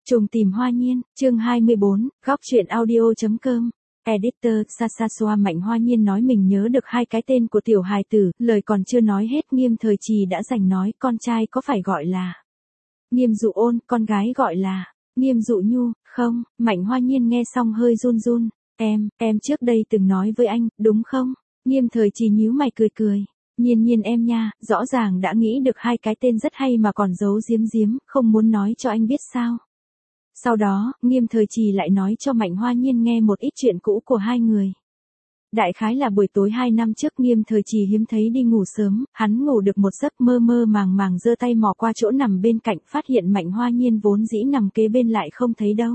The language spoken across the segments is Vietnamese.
Trùng tìm hoa nhiên, chương 24, góc truyện audio.com. Editor, Sasasua Mạnh Hoa Nhiên nói mình nhớ được hai cái tên của tiểu hài tử, lời còn chưa nói hết Nghiêm Thời Trì đã giành nói con trai có phải gọi là Nghiêm Dụ Ôn, con gái gọi là Nghiêm Dụ Nhu, không, Mạnh Hoa Nhiên nghe xong hơi run run, em trước đây từng nói với anh, đúng không? Nghiêm Thời Trì nhíu mày cười cười. Nhiên em nha, rõ ràng đã nghĩ được hai cái tên rất hay mà còn giấu giếm, không muốn nói cho anh biết sao. Sau đó, Nghiêm Thời Trì lại nói cho Mạnh Hoa Nhiên nghe một ít chuyện cũ của hai người. Đại khái là buổi tối 2 năm trước Nghiêm Thời Trì hiếm thấy đi ngủ sớm, hắn ngủ được một giấc mơ màng giơ tay mò qua chỗ nằm bên cạnh phát hiện Mạnh Hoa Nhiên vốn dĩ nằm kế bên lại không thấy đâu.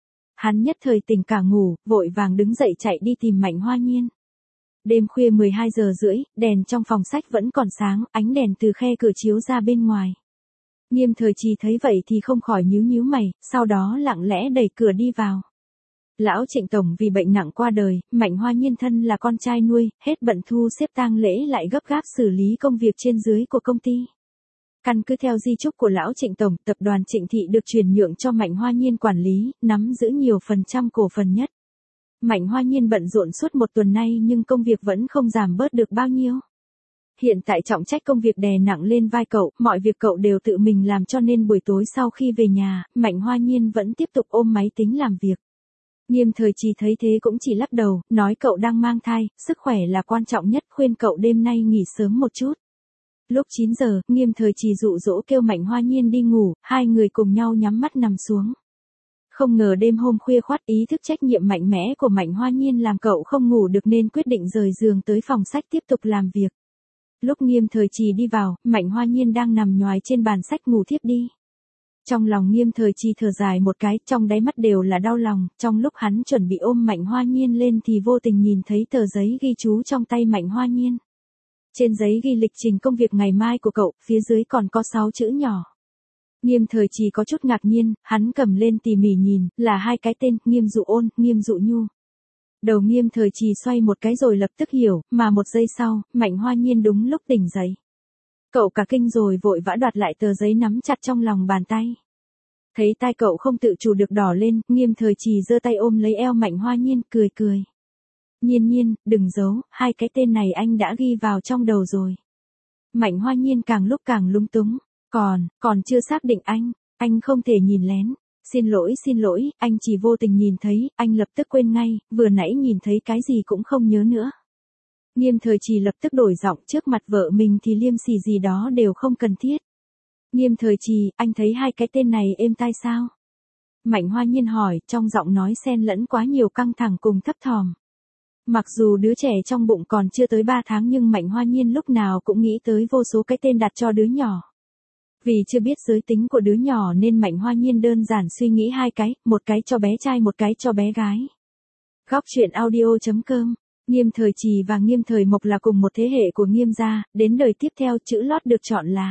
Hắn nhất thời tỉnh cả ngủ, vội vàng đứng dậy chạy đi tìm Mạnh Hoa Nhiên. Đêm khuya 12 giờ rưỡi, đèn trong phòng sách vẫn còn sáng, ánh đèn từ khe cửa chiếu ra bên ngoài. Nghiêm Thời Trì thấy vậy thì không khỏi nhíu mày, sau đó lặng lẽ đẩy cửa đi vào. Lão Trịnh Tổng vì bệnh nặng qua đời, Mạnh Hoa Nhiên thân là con trai nuôi, hết bận thu xếp tang lễ lại gấp gáp xử lý công việc trên dưới của công ty. Căn cứ theo di chúc của Lão Trịnh Tổng, tập đoàn Trịnh Thị được chuyển nhượng cho Mạnh Hoa Nhiên quản lý, nắm giữ nhiều phần trăm cổ phần nhất. Mạnh Hoa Nhiên bận rộn suốt một tuần nay nhưng công việc vẫn không giảm bớt được bao nhiêu. Hiện tại trọng trách công việc đè nặng lên vai cậu, mọi việc cậu đều tự mình làm cho nên buổi tối sau khi về nhà, Mạnh Hoa Nhiên vẫn tiếp tục ôm máy tính làm việc. Nghiêm Thời Trì thấy thế cũng chỉ lắc đầu, nói cậu đang mang thai, sức khỏe là quan trọng nhất, khuyên cậu đêm nay nghỉ sớm một chút. Lúc 9 giờ, Nghiêm Thời Trì dụ dỗ kêu Mạnh Hoa Nhiên đi ngủ, hai người cùng nhau nhắm mắt nằm xuống. Không ngờ đêm hôm khuya khoắt ý thức trách nhiệm mạnh mẽ của Mạnh Hoa Nhiên làm cậu không ngủ được nên quyết định rời giường tới phòng sách tiếp tục làm việc. Lúc Nghiêm Thời Trì đi vào, Mạnh Hoa Nhiên đang nằm nhoài trên bàn sách ngủ thiếp đi. Trong lòng Nghiêm Thời Trì thở dài một cái, trong đáy mắt đều là đau lòng, trong lúc hắn chuẩn bị ôm Mạnh Hoa Nhiên lên thì vô tình nhìn thấy tờ giấy ghi chú trong tay Mạnh Hoa Nhiên. Trên giấy ghi lịch trình công việc ngày mai của cậu, phía dưới còn có 6 chữ nhỏ. Nghiêm Thời Trì có chút ngạc nhiên, hắn cầm lên tỉ mỉ nhìn, là hai cái tên, Nghiêm Dụ Ôn, Nghiêm Dụ Nhu. Đầu Nghiêm Thời Trì xoay một cái rồi lập tức hiểu, mà một giây sau, Mạnh Hoa Nhiên đúng lúc tỉnh dậy. Cậu cả kinh rồi vội vã đoạt lại tờ giấy nắm chặt trong lòng bàn tay. Thấy tai cậu không tự chủ được đỏ lên, Nghiêm Thời Trì giơ tay ôm lấy eo Mạnh Hoa Nhiên, cười. Nhiên, đừng giấu, hai cái tên này anh đã ghi vào trong đầu rồi. Mạnh Hoa Nhiên càng lúc càng lúng túng. Còn chưa xác định anh không thể nhìn lén. Xin lỗi, anh chỉ vô tình nhìn thấy, anh lập tức quên ngay, vừa nãy nhìn thấy cái gì cũng không nhớ nữa. Nghiêm Thời Trì lập tức đổi giọng, trước mặt vợ mình thì liêm sỉ gì đó đều không cần thiết. Nghiêm Thời Trì, anh thấy hai cái tên này êm tai sao? Mạnh Hoa Nhiên hỏi, trong giọng nói xen lẫn quá nhiều căng thẳng cùng thấp thỏm. Mặc dù đứa trẻ trong bụng còn chưa tới 3 tháng nhưng Mạnh Hoa Nhiên lúc nào cũng nghĩ tới vô số cái tên đặt cho đứa nhỏ. Vì chưa biết giới tính của đứa nhỏ nên Mạnh Hoa Nhiên đơn giản suy nghĩ hai cái, một cái cho bé trai một cái cho bé gái. Góc truyện audio.com. Nghiêm Thời Trì và Nghiêm Thời Mộc là cùng một thế hệ của Nghiêm gia, đến đời tiếp theo chữ lót được chọn là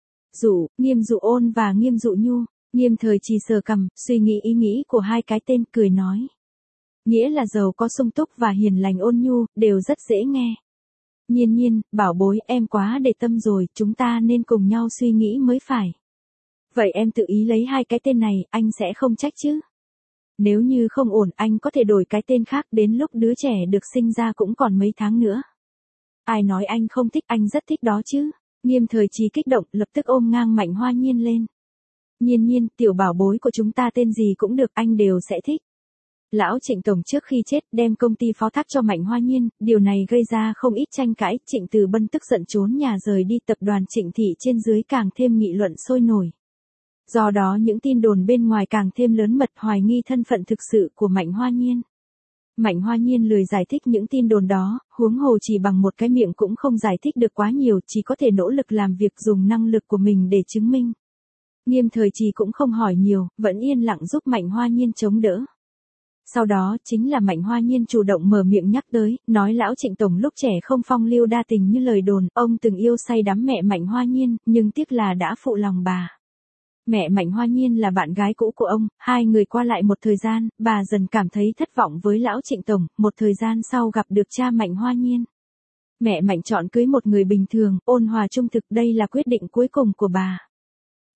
Nghiêm Dụ Ôn và Nghiêm Dụ Nhu. Nghiêm Thời Trì sờ cằm, suy nghĩ ý nghĩ của hai cái tên, cười nói. Nghĩa là giàu có sung túc và hiền lành ôn nhu, đều rất dễ nghe. Nhiên, bảo bối, em quá để tâm rồi, chúng ta nên cùng nhau suy nghĩ mới phải. Vậy em tự ý lấy hai cái tên này, anh sẽ không trách chứ? Nếu như không ổn, anh có thể đổi cái tên khác, đến lúc đứa trẻ được sinh ra cũng còn mấy tháng nữa. Ai nói anh không thích, anh rất thích đó chứ. Nghiêm Thời Trì kích động, lập tức ôm ngang Mạnh Hoa Nhiên lên. Nhiên, tiểu bảo bối của chúng ta tên gì cũng được, anh đều sẽ thích. Lão Trịnh Tổng trước khi chết đem công ty phó thác cho Mạnh Hoa Nhiên, điều này gây ra không ít tranh cãi, Trịnh Từ Bân tức giận trốn nhà rời đi, tập đoàn Trịnh Thị trên dưới càng thêm nghị luận sôi nổi. Do đó những tin đồn bên ngoài càng thêm lớn mật, hoài nghi thân phận thực sự của Mạnh Hoa Nhiên. Mạnh Hoa Nhiên lười giải thích những tin đồn đó, huống hồ chỉ bằng một cái miệng cũng không giải thích được quá nhiều, chỉ có thể nỗ lực làm việc dùng năng lực của mình để chứng minh. Nghiêm Thời Trì cũng không hỏi nhiều, vẫn yên lặng giúp Mạnh Hoa Nhiên chống đỡ. Sau đó chính là Mạnh Hoa Nhiên chủ động mở miệng nhắc tới, nói Lão Trịnh Tổng lúc trẻ không phong lưu đa tình như lời đồn, ông từng yêu say đắm mẹ Mạnh Hoa Nhiên, nhưng tiếc là đã phụ lòng bà. Mẹ Mạnh Hoa Nhiên là bạn gái cũ của ông, hai người qua lại một thời gian, bà dần cảm thấy thất vọng với Lão Trịnh Tổng, một thời gian sau gặp được cha Mạnh Hoa Nhiên. Mẹ Mạnh chọn cưới một người bình thường, ôn hòa trung thực, đây là quyết định cuối cùng của bà.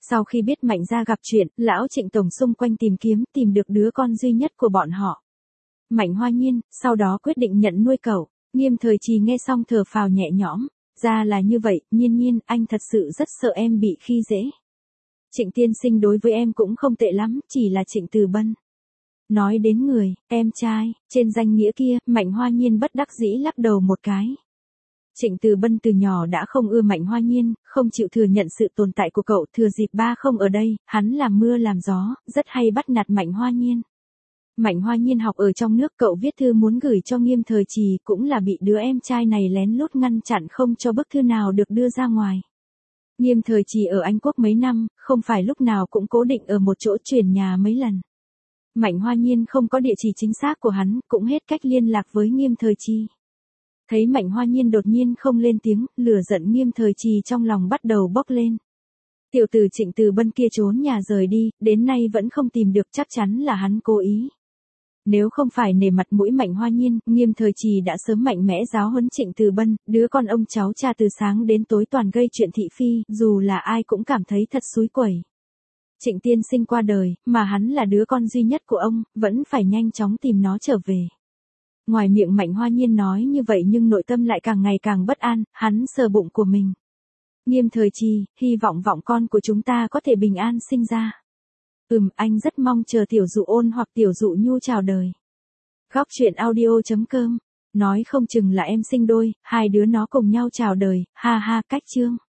Sau khi biết Mạnh gia gặp chuyện, lão Trịnh tổng xung quanh tìm kiếm, tìm được đứa con duy nhất của bọn họ. Mạnh Hoa Nhiên, sau đó quyết định nhận nuôi cậu. Nghiêm Thời Trì nghe xong thở phào nhẹ nhõm. Ra là như vậy, Nhiên Nhiên, anh thật sự rất sợ em bị khi dễ. Trịnh tiên sinh đối với em cũng không tệ lắm, chỉ là Trịnh Từ Bân. Nói đến người, em trai, trên danh nghĩa kia, Mạnh Hoa Nhiên bất đắc dĩ lắc đầu một cái. Trịnh Từ Bân từ nhỏ đã không ưa Mạnh Hoa Nhiên, không chịu thừa nhận sự tồn tại của cậu, thừa dịp ba không ở đây, hắn làm mưa làm gió, rất hay bắt nạt Mạnh Hoa Nhiên. Mạnh Hoa Nhiên học ở trong nước, cậu viết thư muốn gửi cho Nghiêm Thời Trì, cũng là bị đứa em trai này lén lút ngăn chặn không cho bức thư nào được đưa ra ngoài. Nghiêm Thời Trì ở Anh Quốc mấy năm, không phải lúc nào cũng cố định ở một chỗ, chuyển nhà mấy lần. Mạnh Hoa Nhiên không có địa chỉ chính xác của hắn, cũng hết cách liên lạc với Nghiêm Thời Trì. Thấy Mạnh Hoa Nhiên đột nhiên không lên tiếng, lửa giận Nghiêm Thời Trì trong lòng bắt đầu bốc lên. Tiểu tử Trịnh Từ Bân kia trốn nhà rời đi, đến nay vẫn không tìm được, chắc chắn là hắn cố ý. Nếu không phải nể mặt mũi Mạnh Hoa Nhiên, Nghiêm Thời Trì đã sớm mạnh mẽ giáo huấn Trịnh Từ Bân, đứa con ông cháu cha từ sáng đến tối toàn gây chuyện thị phi, dù là ai cũng cảm thấy thật xúi quẩy. Trịnh tiên sinh qua đời, mà hắn là đứa con duy nhất của ông, vẫn phải nhanh chóng tìm nó trở về. Ngoài miệng Mạnh Hoa Nhiên nói như vậy nhưng nội tâm lại càng ngày càng bất an, hắn sờ bụng của mình. Nghiêm Thời Trì, hy vọng con của chúng ta có thể bình an sinh ra. Anh rất mong chờ Tiểu Dụ Ôn hoặc Tiểu Dụ Nhu chào đời. Góc truyện audio.com, nói không chừng là em sinh đôi, hai đứa nó cùng nhau chào đời, ha ha, cách chương.